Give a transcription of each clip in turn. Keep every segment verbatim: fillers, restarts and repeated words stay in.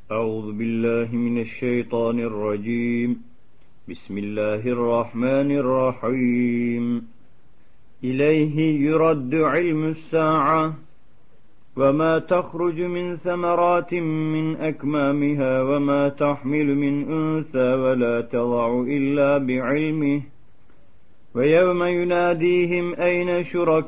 أعوذ بالله من الشيطان الرجيم. بسم الله الرحمن الرحيم. إليه يرد علم الساعة وما تخرج من ثمرات من أكمامها وما تحمل من أنثى ولا تضع إلا بعلمه ويوم يناديهم أين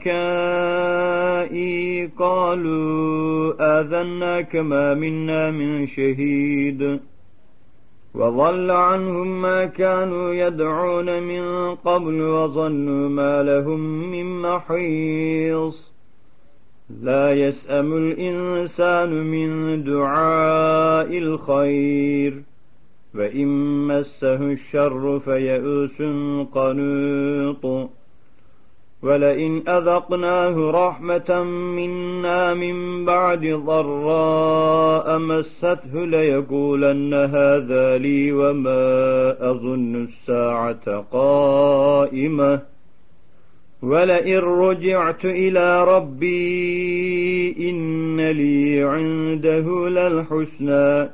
شركائي قالوا آذناك ما منا من شهيد وضل عنهم ما كانوا يدعون من قبل وظنوا ما لهم من محيص. لا يسأم الإنسان من دعاء الخير وإن مسه الشر فيئوس قنوط ولئن أذقناه رحمة منا من بعد ضراء مسته ليقولن هذا لي وما أظن الساعة قائمة ولئن رجعت إلى ربي إن لي عنده للحسنى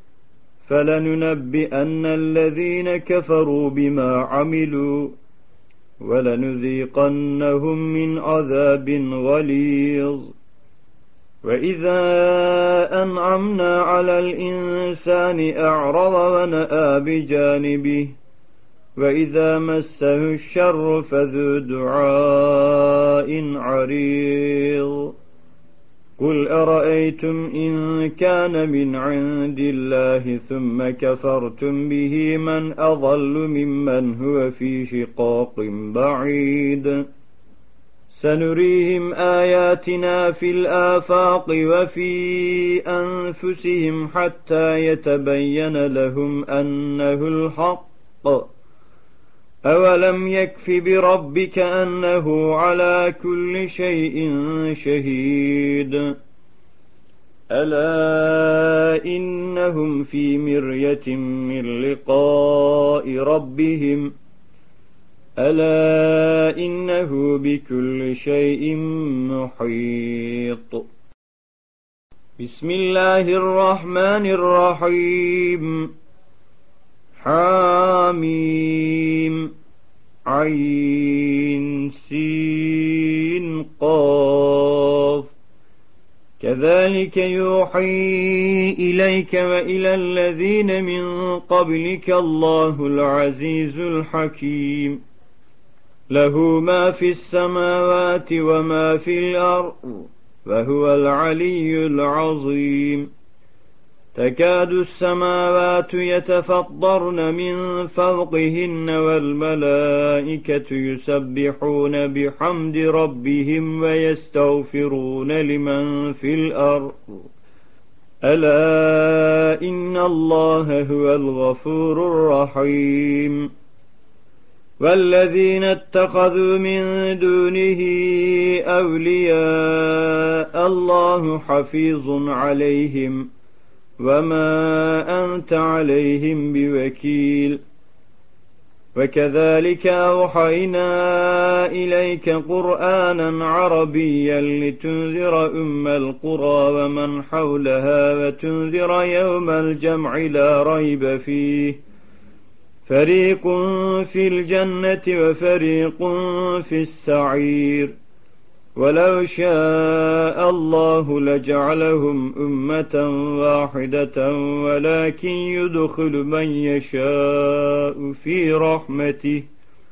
فلننبئن الذين كفروا بما عملوا ولنذيقنهم من عذاب غليظ. وإذا أنعمنا على الإنسان أعرض ونأى بجانبه وإذا مسه الشر فذو دعاء عريض. قل أرأيتم إن كان من عند الله ثم كفرتم به من أضل ممن هو في شقاق بعيد. سنريهم آياتنا في الآفاق وفي أنفسهم حتى يتبين لهم أنه الحق. أولم يكف بربك أنه على كل شيء شهيد. ألا إنهم في مرية من لقاء ربهم ألا إنه بكل شيء محيط. بسم الله الرحمن الرحيم. حاميم عين سين قاف. كذلك يوحي إليك وإلى الذين من قبلك الله العزيز الحكيم له ما في السماوات وما في الأرض وهو العلي العظيم. تكاد السماوات يتفطرن من فوقهن والملائكة يسبحون بحمد ربهم ويستغفرون لمن في الأرض ألا إن الله هو الغفور الرحيم. والذين اتخذوا من دونه أولياء الله حفيظ عليهم وما أنت عليهم بوكيل. وكذلك أوحينا إليك قرآنا عربيا لتنذر أم القرى ومن حولها وتنذر يوم الجمع لا ريب فيه فريق في الجنة وفريق في السعير. ولو شاء الله لجعلهم أمة واحدة ولكن يدخل من يشاء في رحمته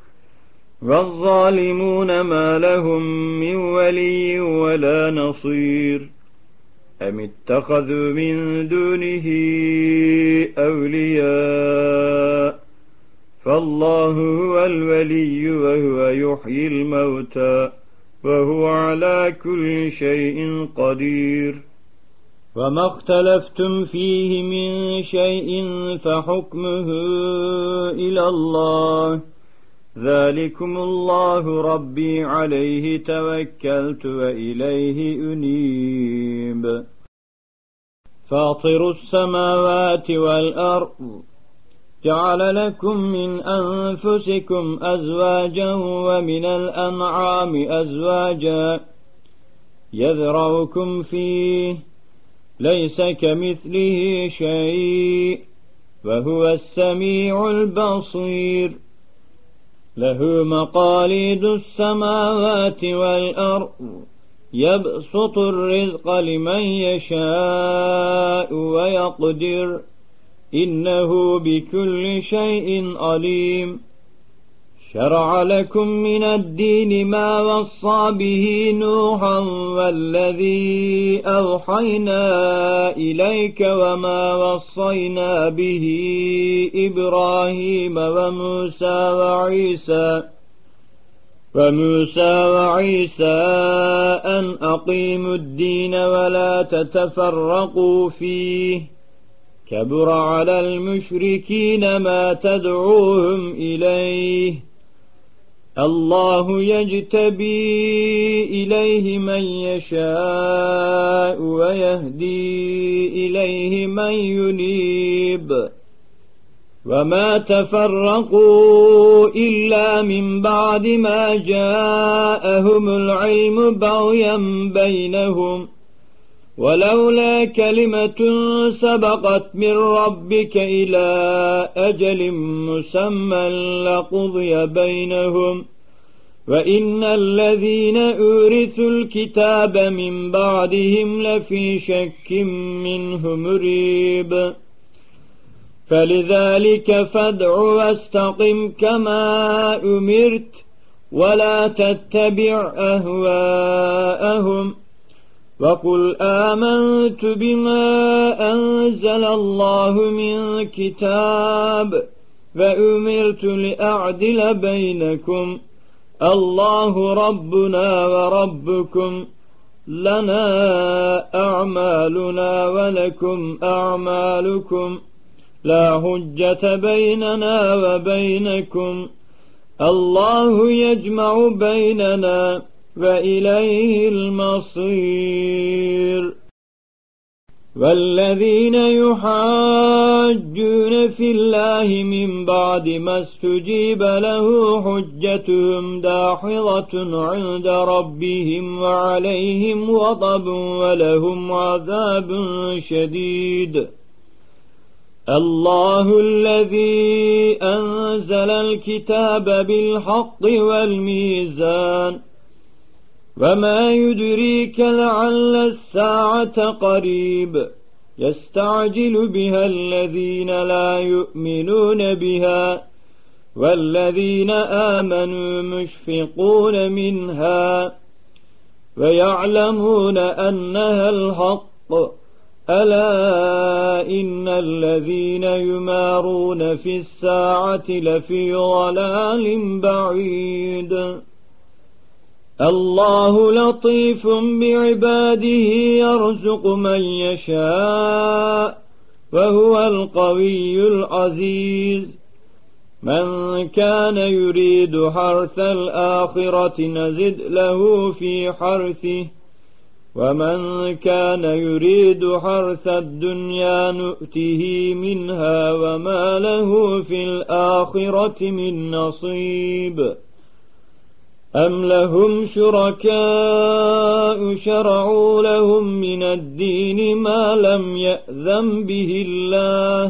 والظالمون ما لهم من ولي ولا نصير. أم اتخذوا من دونه أولياء فالله هو الولي وهو يحيي الموتى وهو على كل شيء قدير. وما اختلفتم فيه من شيء فحكمه إلى الله ذلكم الله ربي عليه توكلت وإليه أنيب. فاطر السماوات والأرض جعل لكم من أنفسكم أزواجا ومن الأنعام أزواجا يذرؤكم فيه ليس كمثله شيء وهو السميع البصير له مقاليد السماوات والأرض يبسط الرزق لمن يشاء ويقدر إنه بكل شيء عليم شرع لكم من الدين ما وصى به نوحا والذي أوحينا إليك وما وصينا به إبراهيم وموسى وعيسى وموسى وعيسى أن أقيموا الدين ولا تتفرقوا فيه كبر على المشركين ما تدعوهم إليه الله يجتبي إليه من يشاء ويهدي إليه من ينيب وما تفرقوا إلا من بعد ما جاءهم العلم بغيا بينهم ولولا كلمة سبقت من ربك إلى أجل مسمى لقضي بينهم وإن الذين أورثوا الكتاب من بعدهم لفي شك منه مريب فلذلك فادع واستقم كما أمرت ولا تتبع أهواءهم وقل آمنت بما أنزل الله من كتاب وأمرت لأعدل بينكم الله ربنا وربكم لنا أعمالنا ولكم أعمالكم لا حجة بيننا وبينكم الله يجمع بيننا وإليه المصير والذين يحاجون في الله من بعد ما استجيب له حجتهم داحضة عند ربهم وعليهم غضب ولهم عذاب شديد الله الذي أنزل الكتاب بالحق والميزان وما يدريك لعل الساعة قريب يستعجل بها الذين لا يؤمنون بها والذين آمنوا مشفقون منها ويعلمون أنها الحق ألا إن الذين يمارون في الساعة لفي ضلال بعيد الله لطيف بعباده يرزق من يشاء وهو القوي العزيز من كان يريد حرث الآخرة نزد له في حرثه ومن كان يريد حرث الدنيا نؤته منها وما له في الآخرة من نصيب أم لهم شركاء شرعوا لهم من الدين ما لم يأذن به الله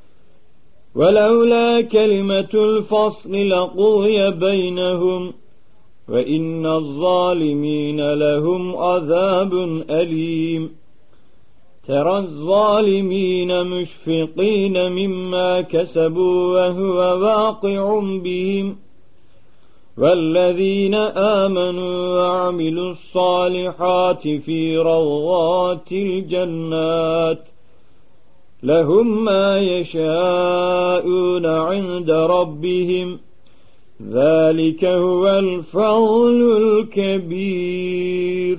ولولا كلمة الفصل لقضي بينهم وإن الظالمين لهم عذاب أليم ترى الظالمين مشفقين مما كسبوا وهو واقع بهم والذين آمنوا وعملوا الصالحات في روضات الجنات لهم ما يشاءون عند ربهم ذلك هو الفضل الكبير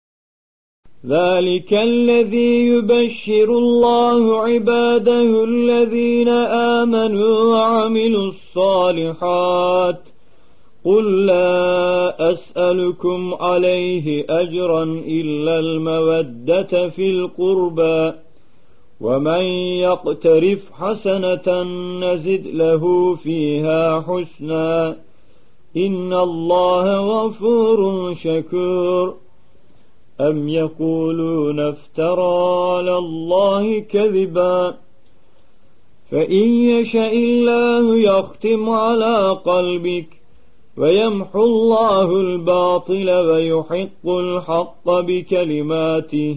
ذلك الذي يبشر الله عباده الذين آمنوا وعملوا الصالحات قل لا أسألكم عليه أجرا إلا المودة في القربى ومن يقترف حسنة نزد له فيها حسنا إن الله غفور شكور أم يقولون افترى على الله كذبا فإن يشاء الله يختم على قلبك ويمحو الله الباطل ويحق الحق بكلماته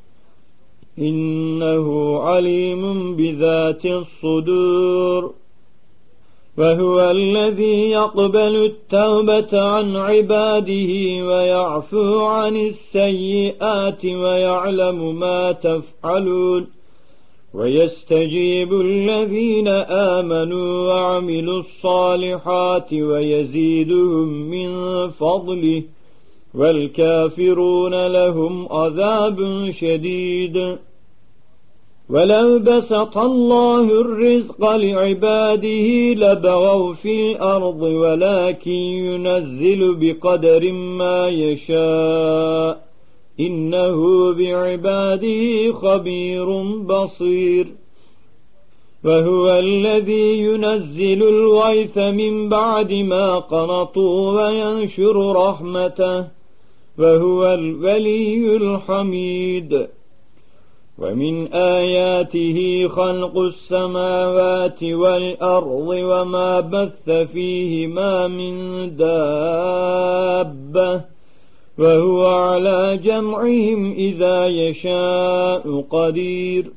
إنه عليم بذات الصدور وهو الذي يقبل التوبة عن عباده ويعفو عن السيئات ويعلم ما تفعلون ويستجيب الذين آمنوا وعملوا الصالحات ويزيدهم من فضله والكافرون لهم عذاب شديد ولو بسط الله الرزق لعباده لبغوا في الأرض ولكن ينزل بقدر ما يشاء إنه بعباده خبير بصير وهو الذي ينزل الغيث من بعد ما قنطوا وينشر رحمته وهو الولي الحميد ومن آياته خلق السماوات والأرض وما بث فيهما من دابة وهو على جمعهم إذا يشاء قدير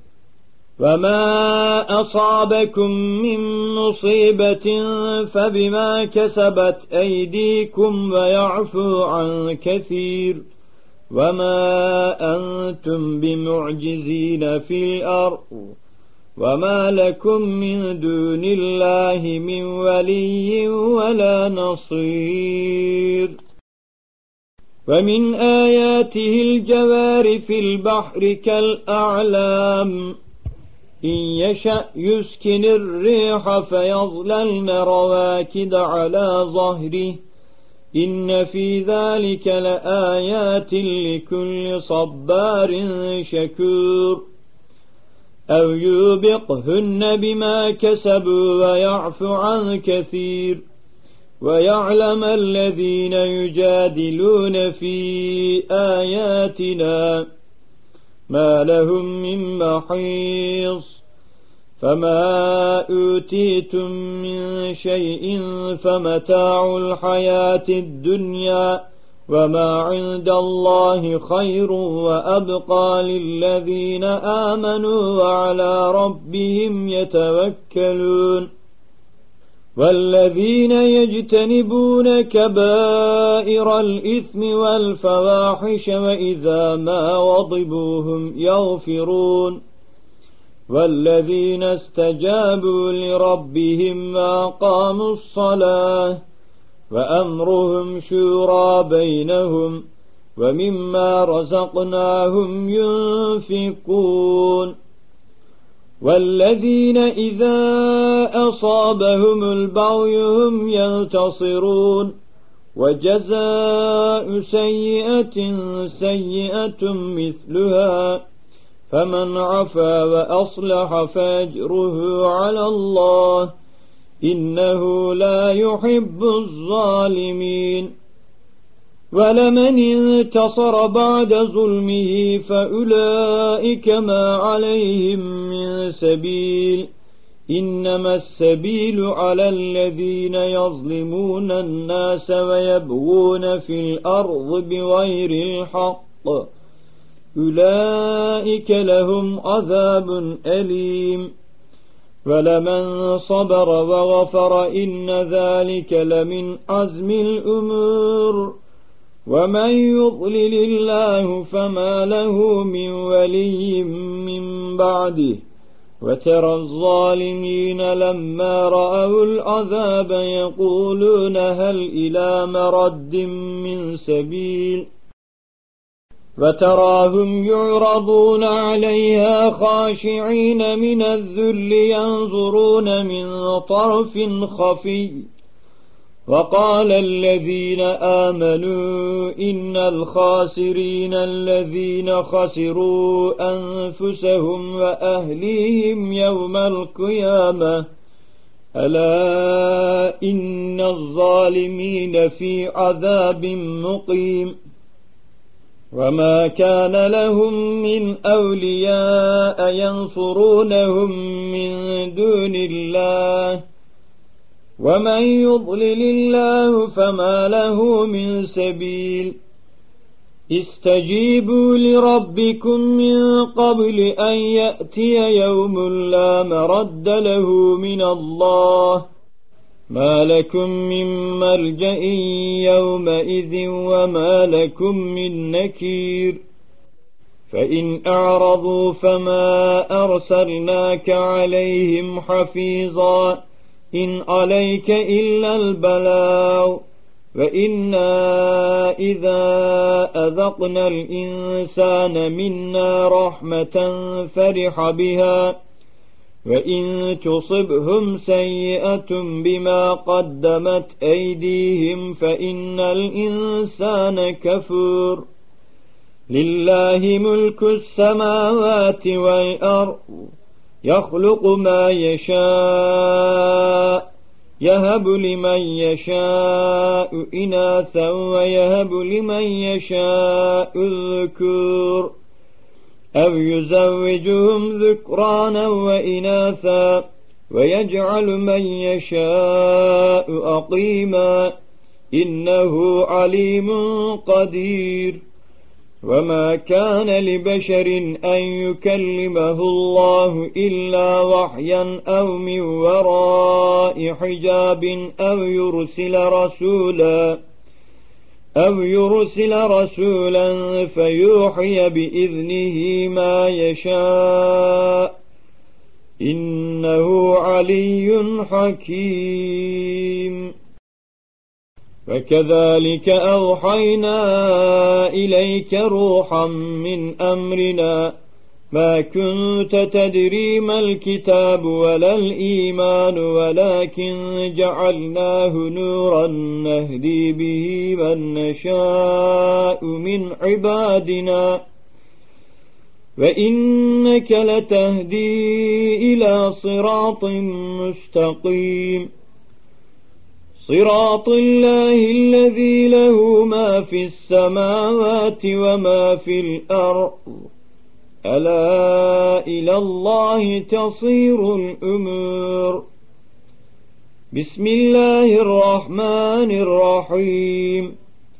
وما أصابكم من مصيبة فبما كسبت أيديكم ويعفو عن كثير وما أنتم بمعجزين في الأرض وما لكم من دون الله من ولي ولا نصير ومن آياته الجوار في البحر كالأعلام إن يشأ يسكن الريح فيظللن رواكد على ظهره إن في ذلك لآيات لكل صبار شكور أو يوبقهن بما كسبوا ويعفو عن كثير ويعلم الذين يجادلون في آياتنا ما لهم من محيص فما أوتيتم من شيء فمتاع الحياة الدنيا وما عند الله خير وأبقى للذين آمنوا وعلى ربهم يتوكلون والذين يجتنبون كبائر الإثم والفواحش وإذا ما غضبوا هم يغفرون والذين استجابوا لربهم وأقاموا الصلاة وأمرهم شورى بينهم ومما رزقناهم ينفقون والذين إذا أصابهم البغي هم ينتصرون وجزاء سيئة سيئة مثلها فمن عفا وأصلح فأجره على الله إنه لا يحب الظالمين ولمن انتصر بعد ظلمه فأولئك ما عليهم من سبيل إنما السبيل على الذين يظلمون الناس ويبغون في الأرض بغير الحق أولئك لهم عذاب أليم ولمن صبر وغفر إن ذلك لمن عزم الأمور ومن يضلل الله فما له من ولي من بعده وترى الظالمين لما رأوا العذاب يقولون هل إلى مرد من سبيل وتراهم يعرضون عليها خاشعين من الذل ينظرون من طرف خفي وقال الذين آمنوا إن الخاسرين الذين خسروا أنفسهم وأهليهم يوم القيامة ألا إن الظالمين في عذاب مقيم وما كان لهم من أولياء ينصرونهم من دون الله ومن يضلل الله فما له من سبيل استجيبوا لربكم من قبل أن يأتي يوم لا مرد له من الله ما لكم من ملجأ يومئذ وما لكم من نكير فإن أعرضوا فما أرسلناك عليهم حفيظا إن عليك إلا البلاغ وإنا إذا أذقنا الإنسان منا رحمة فرح بها وإن تصبهم سيئة بما قدمت أيديهم فإن الإنسان كفور لله ملك السماوات والأرض يخلق ما يشاء يهب لمن يشاء إناثا ويهب لمن يشاء الذكور أو يزوجهم ذكرانا وإناثا ويجعل من يشاء أقيما إنه عليم قدير وما كان لبشر أن يكلمه الله إلا وحيا أو من وراء حجاب أو يرسل رسولا أو يرسل رسولا فيوحي بإذنه ما يشاء إنه علي حكيم وكذلك أوحينا إليك روحا من أمرنا ما كنت تدري ما الكتاب ولا الإيمان ولكن جعلناه نورا نهدي به من نشاء من عبادنا وإنك لتهدي إلى صراط مستقيم صراط الله الذي له ما في السماوات وما في الأرض ألا إلى الله تصير الأمور بسم الله الرحمن الرحيم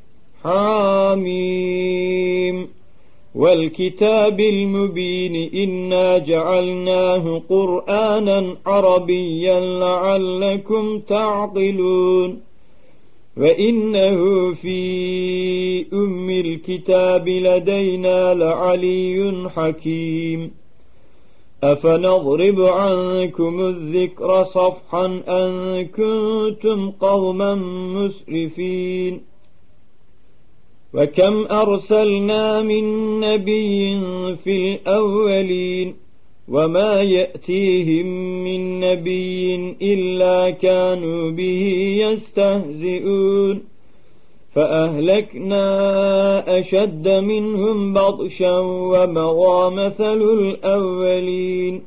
حاميم والكتاب المبين إنا جعلناه قرآنا عربيا لعلكم تعقلون وإنه في أم الكتاب لدينا لعلي حكيم أفنضرب عنكم الذكر صفحا أن كنتم قوما مسرفين وكم أرسلنا من نبي في الأولين وما يأتيهم من نبي إلا كانوا به يستهزئون فأهلكنا أشد منهم بطشا ومضى مثل الأولين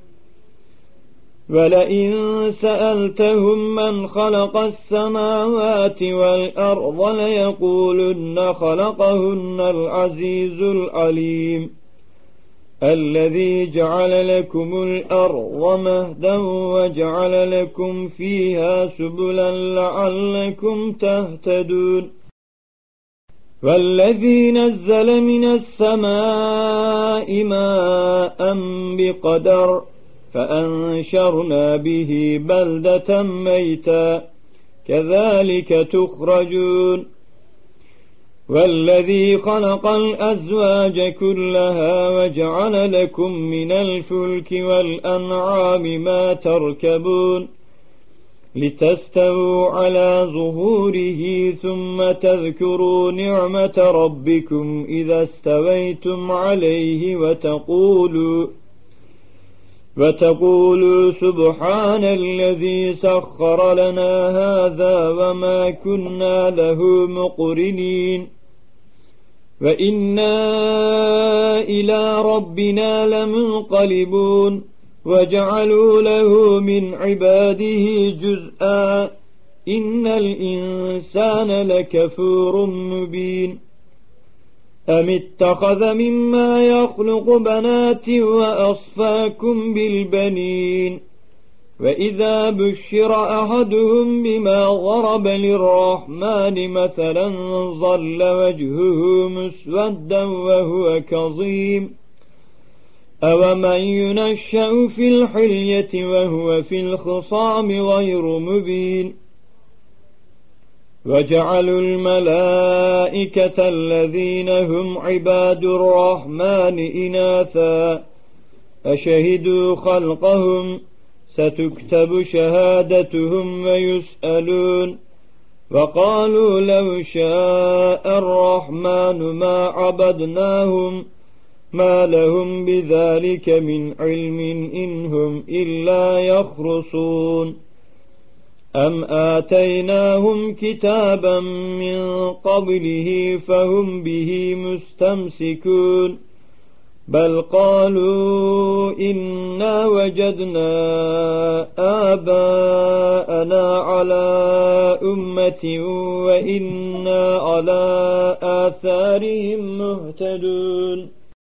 ولئن سألتهم من خلق السماوات والأرض ليقولن خلقهن العزيز العليم الذي جعل لكم الأرض مهدا وجعل لكم فيها سبلا لعلكم تهتدون والذي نزل من السماء ماء بقدر فأنشرنا به بلدة ميتا كذلك تخرجون والذي خلق الأزواج كلها وجعل لكم من الفلك والأنعام ما تركبون لتستووا على ظهوره ثم تذكروا نعمة ربكم إذا استويتم عليه وتقولوا وتقولوا سبحان الذي سخر لنا هذا وما كنا له مقرنين وإنا إلى ربنا لمنقلبون وجعلوا له من عباده جزءا إن الإنسان لكفور مبين أم اتخذ مما يخلق بنات وأصفاكم بالبنين وإذا بشر أحدهم بما ضرب للرحمن مثلا ظل وجهه مسودا وهو كظيم أومن ينشأ في الحلية وهو في الخصام غير مبين وجعلوا الملائكة الذين هم عباد الرحمن إناثا أشهدوا خلقهم ستكتب شهادتهم ويسألون وقالوا لو شاء الرحمن ما عبدناهم ما لهم بذلك من علم إنهم إلا يخرصون أم آتيناهم كتابا من قبله فهم به مستمسكون بل قالوا إنا وجدنا آباءنا على أمة وإنا على آثارهم مهتدون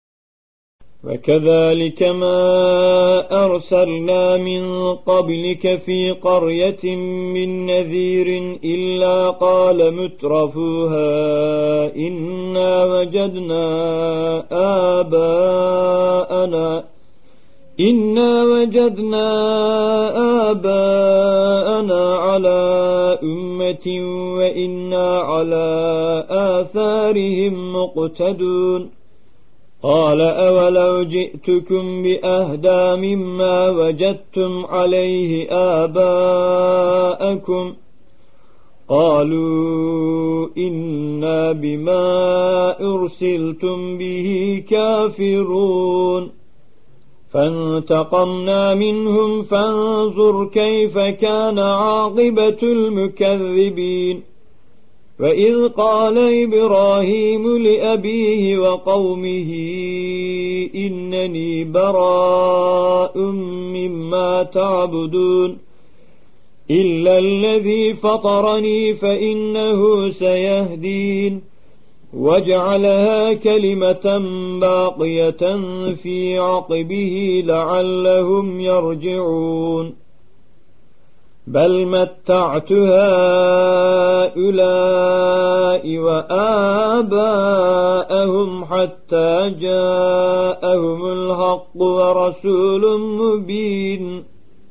وكذلك ما أرسلنا من قبلك في قرية من نذير إلا قال مترفوها إنا وجدنا آباءنا إنا وجدنا آباءنا على أمة وإنا على آثارهم مقتدون قال أولو جئتكم بأهدى مما وجدتم عليه آباءكم قالوا إنا بما أرسلتم به كافرون فانتقمنا منهم فانظر كيف كان عاقبة المكذبين وإذ قال إبراهيم لأبيه وقومه إنني براء مما تعبدون إلا الذي فطرني فإنه سيهدين وجعلها كلمة باقية في عقبه لعلهم يرجعون بل متعت هؤلاء وآباءهم حتى جاءهم الحق ورسول مبين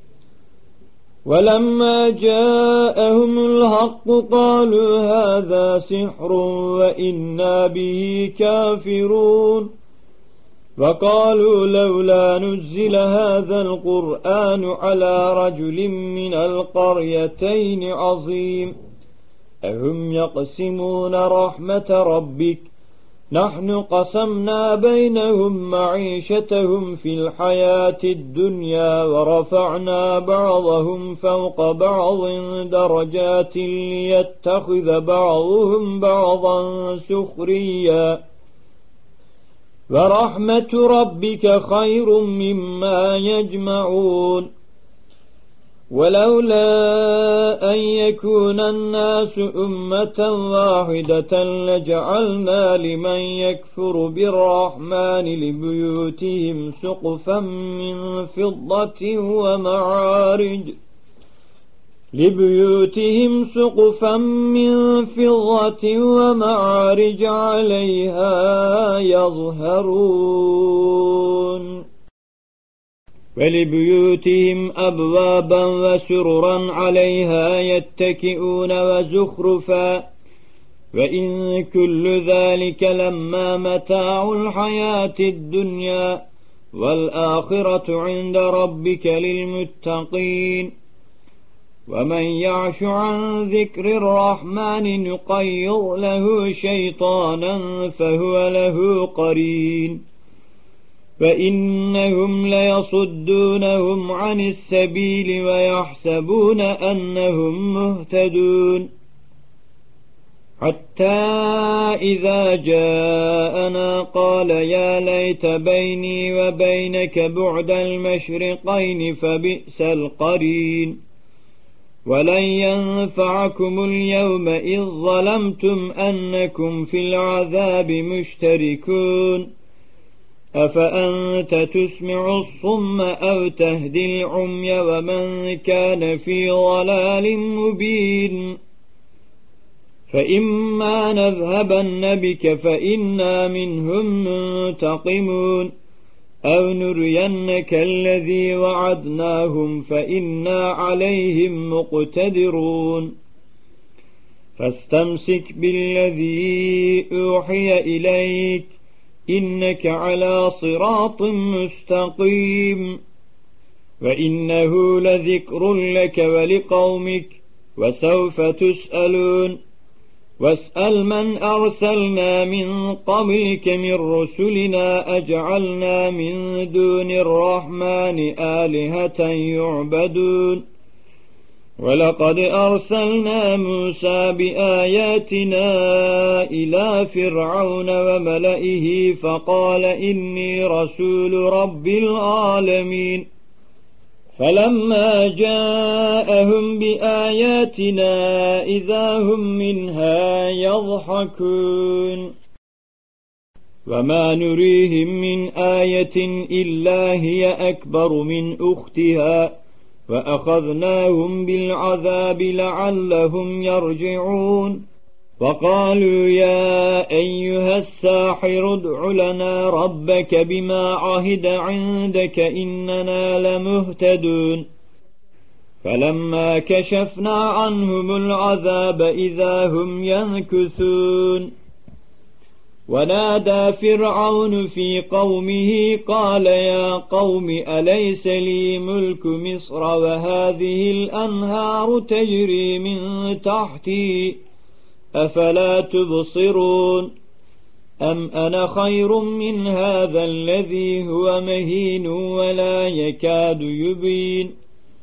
ولما جاءهم الحق قالوا هذا سحر وإنا به كافرون وقالوا لولا نزل هذا القرآن على رجل من القريتين عظيم أهم يقسمون رحمة ربك نحن قسمنا بينهم معيشتهم في الحياة الدنيا ورفعنا بعضهم فوق بعض درجات ليتخذ بعضهم بعضا سخريا ورحمة ربك خير مما يجمعون ولولا أن يكون الناس أمة واحدة لجعلنا لمن يكفر بالرحمن لبيوتهم سقفا من فضة ومعارج لبيوتهم سقفا من فضة ومعارج عليها يظهرون ولبيوتهم أبوابا وسررا عليها يتكئون وزخرفا وإن كل ذلك لما متاع الحياة الدنيا والآخرة عند ربك للمتقين ومن يعش عن ذكر الرحمن نقيض له شيطانا فهو له قرين فإنهم ليصدونهم عن السبيل ويحسبون أنهم مهتدون حتى إذا جاءنا قال يا ليت بيني وبينك بعد المشرقين فبئس القرين ولن ينفعكم اليوم إذ ظلمتم أنكم في العذاب مشتركون أفأنت تسمع الصم أو تهدي العمي ومن كان في ضلال مبين فإما نذهبن بك فإنا منهم منتقمون أو نرينك الذي وعدناهم فإنا عليهم مقتدرون فاستمسك بالذي أوحي إليك إنك على صراط مستقيم وإنه لذكر لك ولقومك وسوف تسألون واسأل من أرسلنا من قبلك من رسلنا أجعلنا من دون الرحمن آلهة يعبدون ولقد أرسلنا موسى بآياتنا إلى فرعون وملئه فقال إني رسول رب العالمين فلما جاءهم بآياتنا إذا هم منها يضحكون وما نريهم من آية إلا هي أكبر من أختها وأخذناهم بالعذاب لعلهم يرجعون وقالوا يا أيها الساحر ادع لنا ربك بما عهد عندك إننا لمهتدون فلما كشفنا عنهم العذاب إذا هم ينكثون ونادى فرعون في قومه قال يا قوم أليس لي ملك مصر وهذه الأنهار تجري من تحتي أفلا تبصرون أم أنا خير من هذا الذي هو مهين ولا يكاد يبين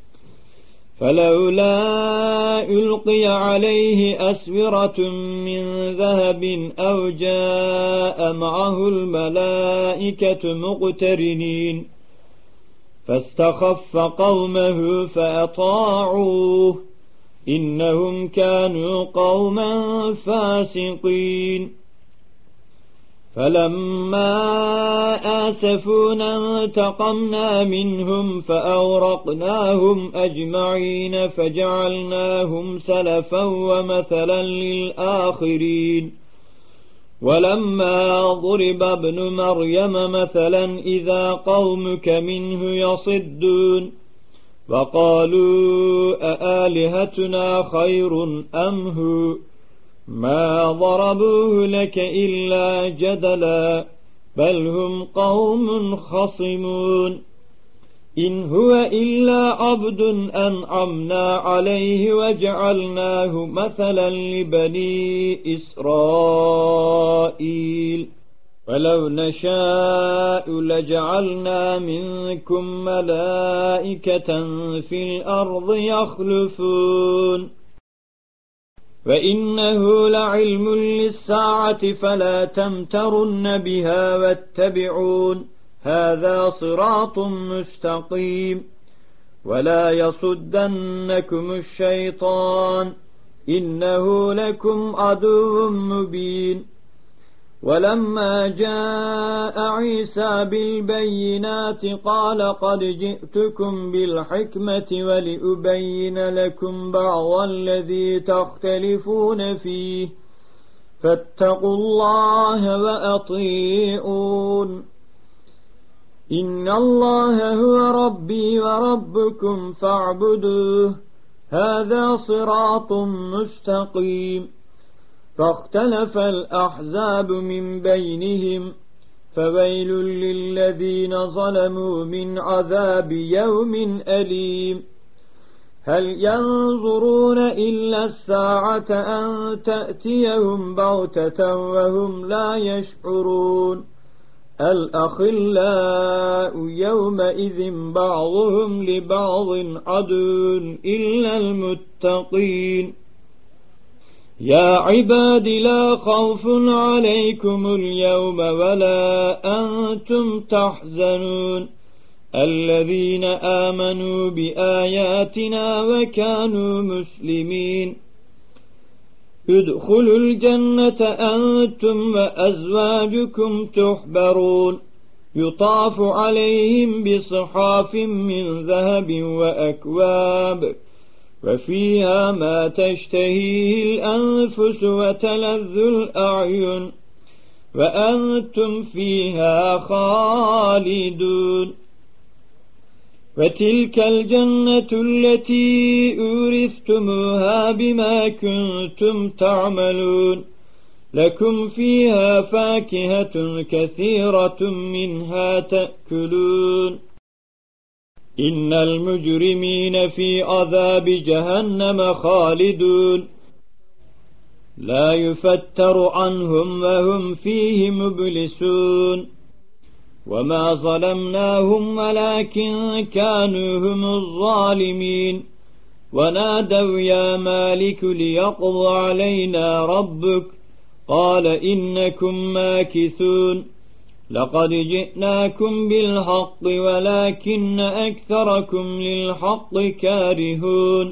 فلولا ألقي عليه أسورة من ذهب أو جاء معه الملائكة مقترنين فاستخف قومه فأطاعوه إنهم كانوا قوما فاسقين فلما آسفونا انتقمنا منهم فأورقناهم أجمعين فجعلناهم سلفا ومثلا للآخرين ولما ضرب ابن مريم مثلا إذا قومك منه يصدون وقالوا أآلهتنا خير أم هو ما ضربوه لك إلا جدلا بل هم قوم خصمون إن هو إلا عبد أنعمنا عليه وجعلناه مثلا لبني إسرائيل ولو نشاء لجعلنا منكم ملائكة في الأرض يخلفون وإنه لعلم للساعة فلا تمترن بها واتبعون هذا صراط مستقيم ولا يصدنكم الشيطان إنه لكم عدو مبين ولما جاء عيسى بالبينات قال قد جئتكم بالحكمة ولأبين لكم بعض الذي تختلفون فيه فاتقوا الله وأطيعون إن الله هو ربي وربكم فاعبدوه هذا صراط مستقيم فاختلف الأحزاب من بينهم فويل للذين ظلموا من عذاب يوم أليم هل ينظرون إلا الساعة أن تأتيهم بغتة وهم لا يشعرون الأخلاء يومئذ بعضهم لبعض عدو إلا المتقين يا عباد لا خوف عليكم اليوم ولا أنتم تحزنون الذين آمنوا بآياتنا وكانوا مسلمين ادخلوا الجنة أنتم وأزواجكم تحبرون يطاف عليهم بصحاف من ذهب وأكواب وفيها ما تشتهيه الأنفس وتلذ الأعين وأنتم فيها خالدون وتلك الجنة التي أورثتموها بما كنتم تعملون لكم فيها فاكهة كثيرة منها تأكلون إن المجرمين في عذاب جهنم خالدون لا يفتر عنهم وهم فيه مبلسون وما ظلمناهم ولكن كانوا هم الظالمين ونادوا يا مالك ليقضى علينا ربك قال إنكم ماكثون لقد جئناكم بالحق ولكن أكثركم للحق كارهون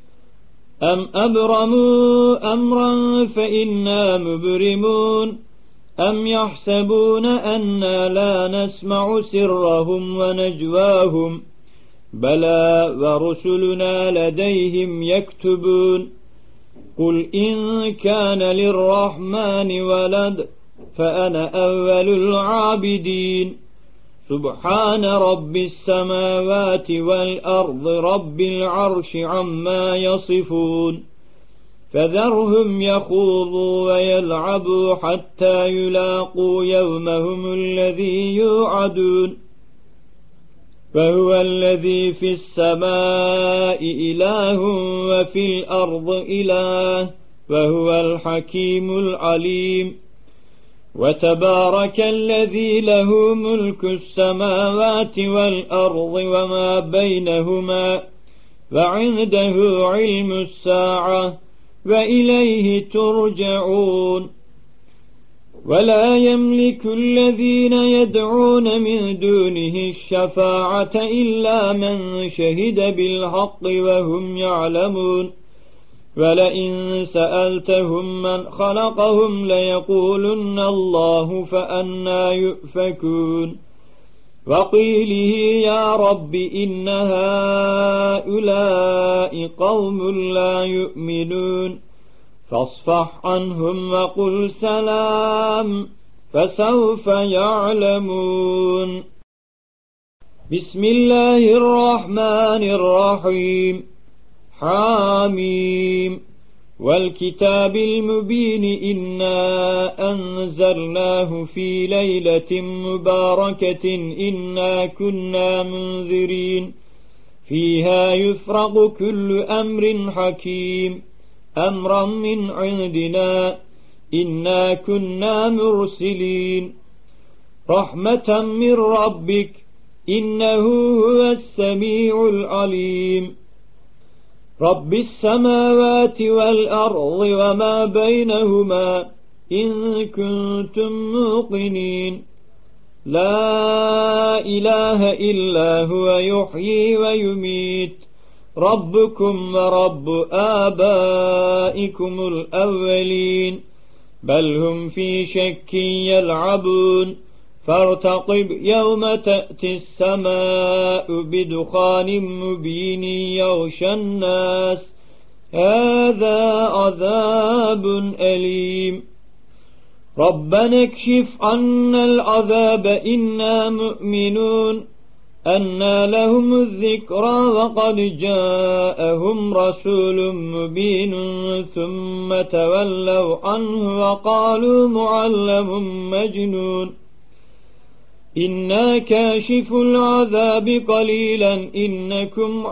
أم أبرموا أمرا فإنا مبرمون أم يحسبون أنا لا نسمع سرهم ونجواهم بلى ورسلنا لديهم يكتبون قل إن كان للرحمن ولد فأنا أول العابدين سبحان رب السماوات والأرض رب العرش عما يصفون فذرهم يخوضوا ويلعبوا حتى يلاقوا يومهم الذي يوعدون فهو الذي في السماء إله وفي الأرض إله وهو الحكيم العليم وتبارك الذي له ملك السماوات والأرض وما بينهما وعنده علم الساعة وإليه ترجعون ولا يملك الذين يدعون من دونه الشفاعة إلا من شهد بالحق وهم يعلمون ولئن سألتهم من خلقهم ليقولن الله فأنى يؤفكون وقيله يا رب إن هؤلاء قوم لا يؤمنون فاصفح عنهم وقل سلام فسوف يعلمون بسم الله الرحمن الرحيم حاميم والكتاب المبين إنا أنزلناه في ليلة مباركة إنا كنا منذرين فيها يفرق كل أمر حكيم أمرا من عندنا إنا كنا مرسلين رحمة من ربك إنه هو السميع العليم رب السماوات والأرض وما بينهما إن كنتم موقنين لا إله إلا هو يحيي ويميت ربكم ورب آبائكم الأولين بل هم في شك يلعبون فارتقب يوم تأتي السماء بدخان مبين يغشى الناس هذا عذاب أليم ربنا اكشف عنا العذاب إنا مؤمنون أنى لهم الذكرى وقد جاءهم رسول مبين ثم تولوا عنه وقالوا معلم مجنون إنا كاشف العذاب قليلا إنكم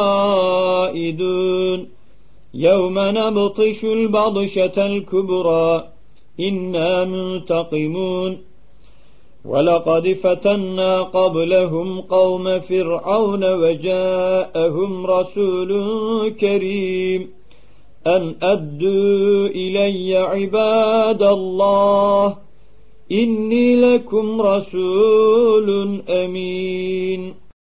عائدون يوم نبطش البطشة الكبرى إنا منتقمون ولقد فتنا قبلهم قوم فرعون وجاءهم رسول كريم أن أدوا إلي عباد الله إني لكم رسول أمين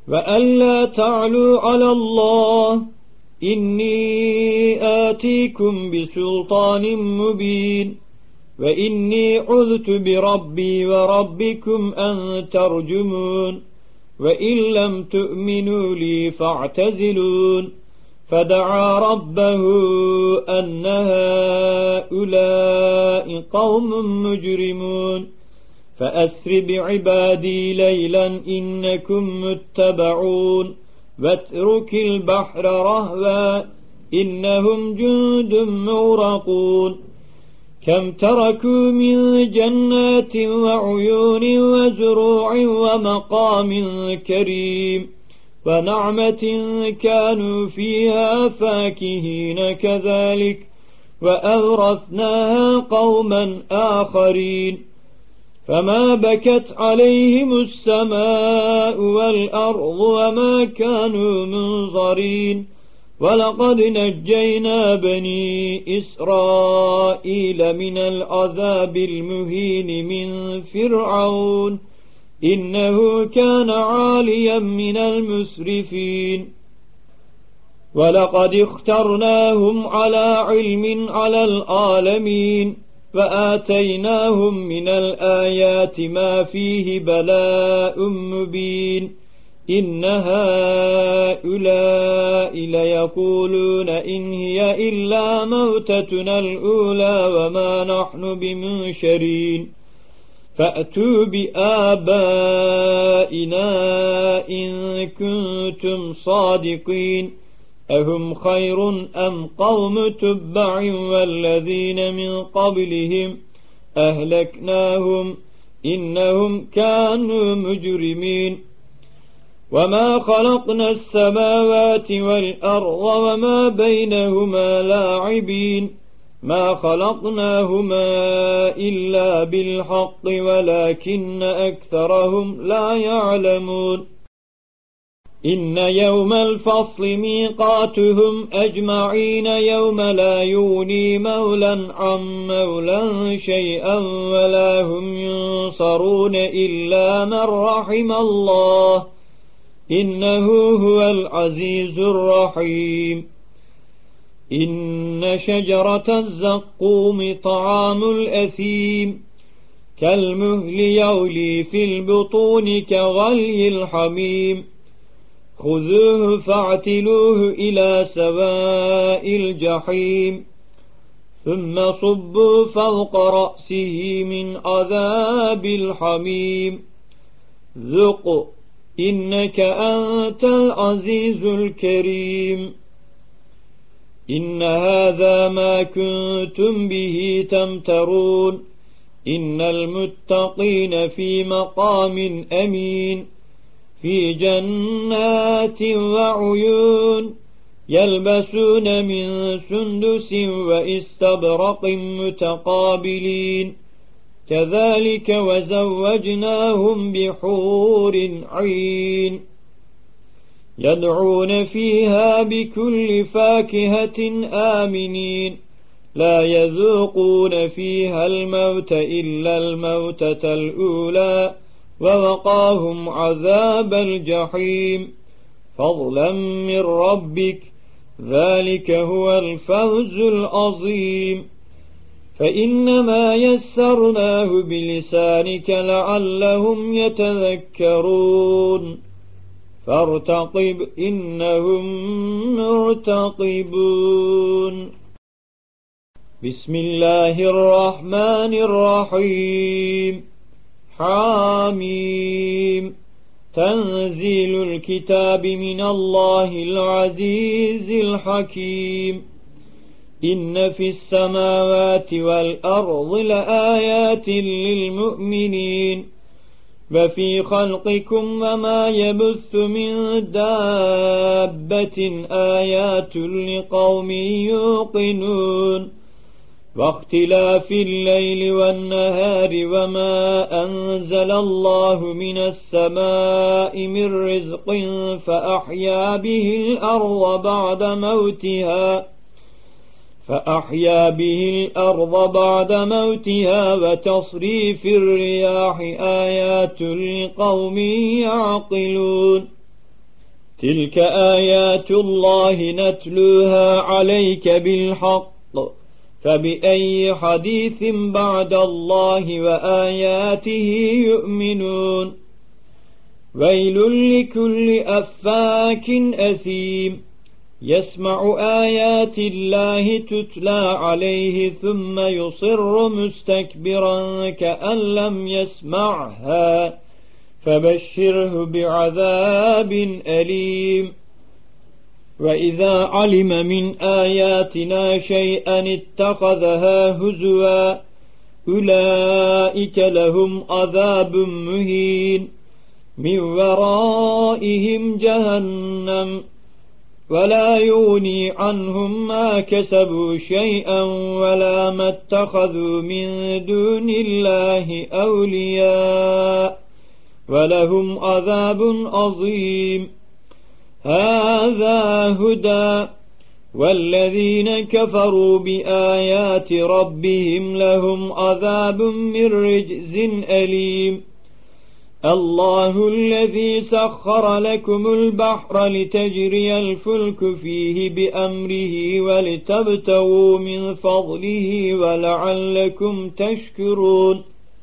وألا تعلوا على الله إني آتيكم بسلطان مبين وإني عذت بربي وربكم أن ترجمون وإن لم تؤمنوا لي فاعتزلون فدعا ربه أن هؤلاء قوم مجرمون فأسر بعبادي ليلا إنكم متبعون واترك البحر رهوا إنهم جند مغرقون كم تركوا من جنات وعيون وزروع ومقام كريم ونعمة كانوا فيها فاكهين كذلك وأورثناها قوما آخرين فما بكت عليهم السماء والأرض وما كانوا منظرين ولقد نجينا بني إسرائيل من العذاب المهين من فرعون إنه كان عاليا من المسرفين ولقد اخترناهم على علم على العالمين وآتيناهم من الآيات ما فيه بلاء مبين إن هؤلاء ليقولون إن هي إلا موتتنا الأولى وما نحن بمنشرين فأتوا بآبائنا إن كنتم صادقين أهم خير أم قوم تبع والذين من قبلهم أهلكناهم إنهم كانوا مجرمين وما خلقنا السماوات والأرض وما بينهما لاعبين ما خلقناهما إلا بالحق ولكن أكثرهم لا يعلمون إن يوم الفصل ميقاتهم أجمعين يوم لا يغني مولا عن مولا شيئا ولا هم ينصرون إلا من رحم الله إنه هو العزيز الرحيم إن شجرة الزقوم طعام الأثيم كالمهل يغلي في البطون كغلي الحميم خذوه فاعتلوه إلى سواء الجحيم ثم صبوا فوق رأسه من عذاب الحميم ذق إنك أنت العزيز الكريم إن هذا ما كنتم به تمترون إن المتقين في مقام أمين في جنات وعيون يلبسون من سندس واستبرق متقابلين كذلك وزوجناهم بحور عين يدعون فيها بكل فاكهة آمنين لا يذوقون فيها الموت إلا الموتة الأولى ووقاهم عذاب الجحيم فضلا من ربك ذلك هو الفوز العظيم فإنما يسرناه بلسانك لعلهم يتذكرون فارتقب إنهم مرتقبون بسم الله الرحمن الرحيم حاميم تنزيل الكتاب من الله العزيز الحكيم إن في السماوات والأرض لآيات للمؤمنين وفي خلقكم وما يبث من دابة آيات لقوم يوقنون واختلاف الليل والنهار وما أنزل الله من السماء من رزق فأحيا به الأرض بعد موتها فأحيا به الأرض بعد موتها وتصريف الرياح آيات لقوم يعقلون تلك آيات الله نتلوها عليك بالحق فبأي حديث بعد الله وآياته يؤمنون ويل لكل أفاك أثيم يسمع آيات الله تتلى عليه ثم يصر مستكبرا كأن لم يسمعها فبشره بعذاب أليم وإذا علم من آياتنا شيئا اتخذها هزوا أولئك لهم عذاب مهين من ورائهم جهنم ولا يغني عنهم ما كسبوا شيئا ولا ما اتخذوا من دون الله أولياء ولهم عذاب عظيم هذا هدى والذين كفروا بآيات ربهم لهم عذاب من رجز أليم الله الذي سخر لكم البحر لتجري الفلك فيه بأمره ولتبتغوا من فضله ولعلكم تشكرون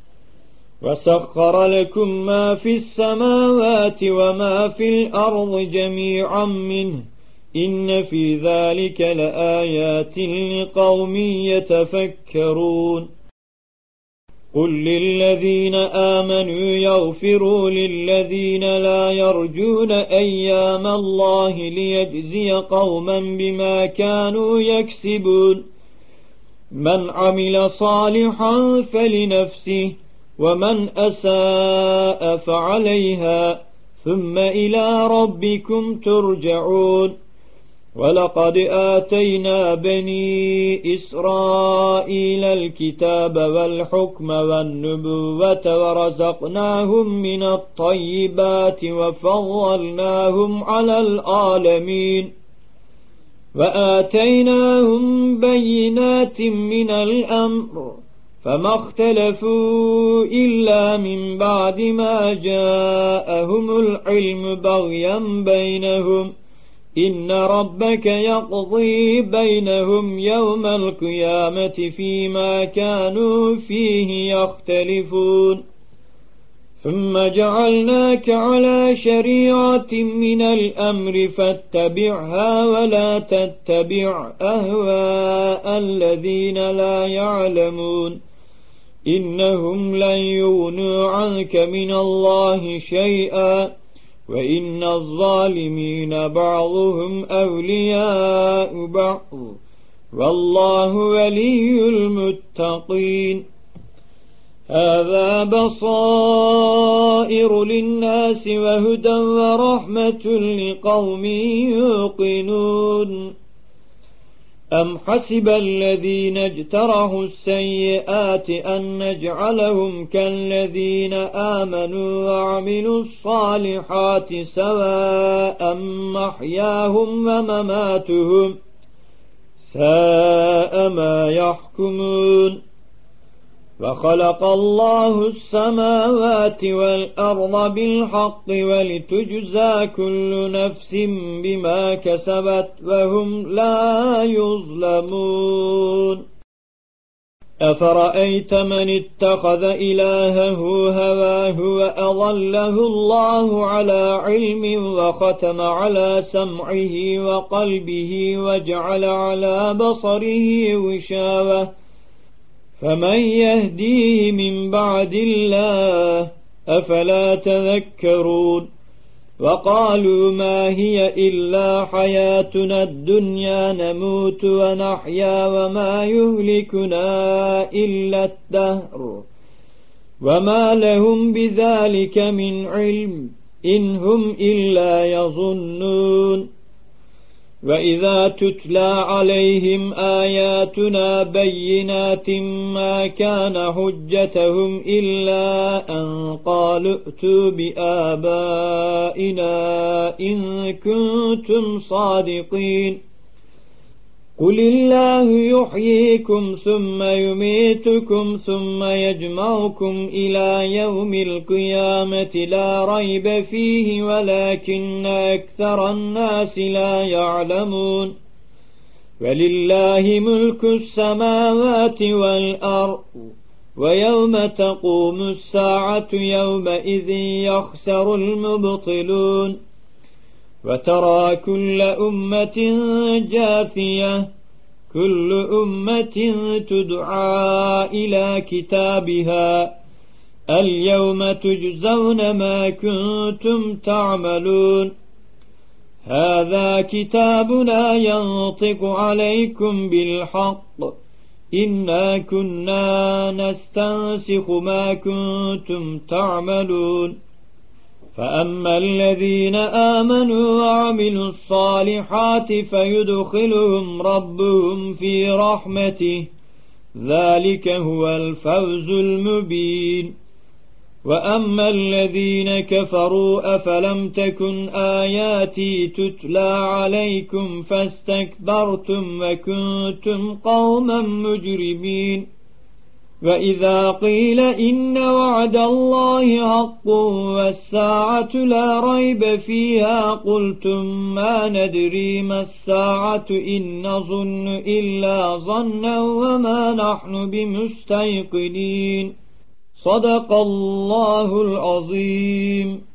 وسخر لكم ما في السماوات وما في الأرض جميعا منه إن في ذلك لآيات لقوم يتفكرون قل للذين آمنوا يغفروا للذين لا يرجون أيام الله ليجزي قوما بما كانوا يكسبون من عمل صالحا فلنفسه ومن أساء فعليها ثم إلى ربكم ترجعون ولقد آتينا بني إسرائيل الكتاب والحكم والنبوة ورزقناهم من الطيبات وفضلناهم على العالمين وآتيناهم بينات من الأمر فما اختلفوا إلا من بعد ما جاءهم العلم بغيا بينهم إن ربك يقضي بينهم يوم القيامة فيما كانوا فيه يختلفون ثم جعلناك على شريعة من الأمر فاتبعها ولا تتبع أهواء الذين لا يعلمون إنهم لن يغنوا عنك من الله شيئا وإن الظالمين بعضهم أولياء بعض والله ولي المتقين هذا بصائر للناس وهدى ورحمة لقوم يوقنون أم حسب الذين اجترحوا السيئات أن نجعلهم كالذين آمنوا وعملوا الصالحات سواء محياهم ومماتهم ساء ما يحكمون وخلق الله السماوات والأرض بالحق ولتجزى كل نفس بما كسبت وهم لا يظلمون أفرأيت من اتخذ إلهه هواه وأضله الله على علم وختم على سمعه وقلبه وجعل على بصره غشاوة فمن يهديه من بعد الله أفلا تذكرون وقالوا ما هي إلا حياتنا الدنيا نموت ونحيا وما يهلكنا إلا الدهر وما لهم بذلك من علم إن هم إلا يظنون وإذا تتلى عليهم آياتنا بينات ما كان حجتهم إلا أن قالوا ائتوا بآبائنا إن كنتم صادقين قل الله يحييكم ثم يميتكم ثم يجمعكم إلى يوم القيامة لا ريب فيه ولكن أكثر الناس لا يعلمون ولله ملك السماوات والأرض ويوم تقوم الساعة يومئذ يخسر المبطلون وترى كل أمة جاثية كل أمة تدعى إلى كتابها اليوم تجزون ما كنتم تعملون هذا كتابنا ينطق عليكم بالحق إنا كنا نستنسخ ما كنتم تعملون فأما الذين آمنوا وعملوا الصالحات فيدخلهم ربهم في رحمته ذلك هو الفوز المبين وأما الذين كفروا أفلم تكن آياتي تتلى عليكم فاستكبرتم وكنتم قوما مجرمين وإذا قيل إن وعد الله حق والساعة لا ريب فيها قلتم ما ندري ما الساعة إن نظن إلا ظنا وما نحن بمستيقنين صدق الله العظيم.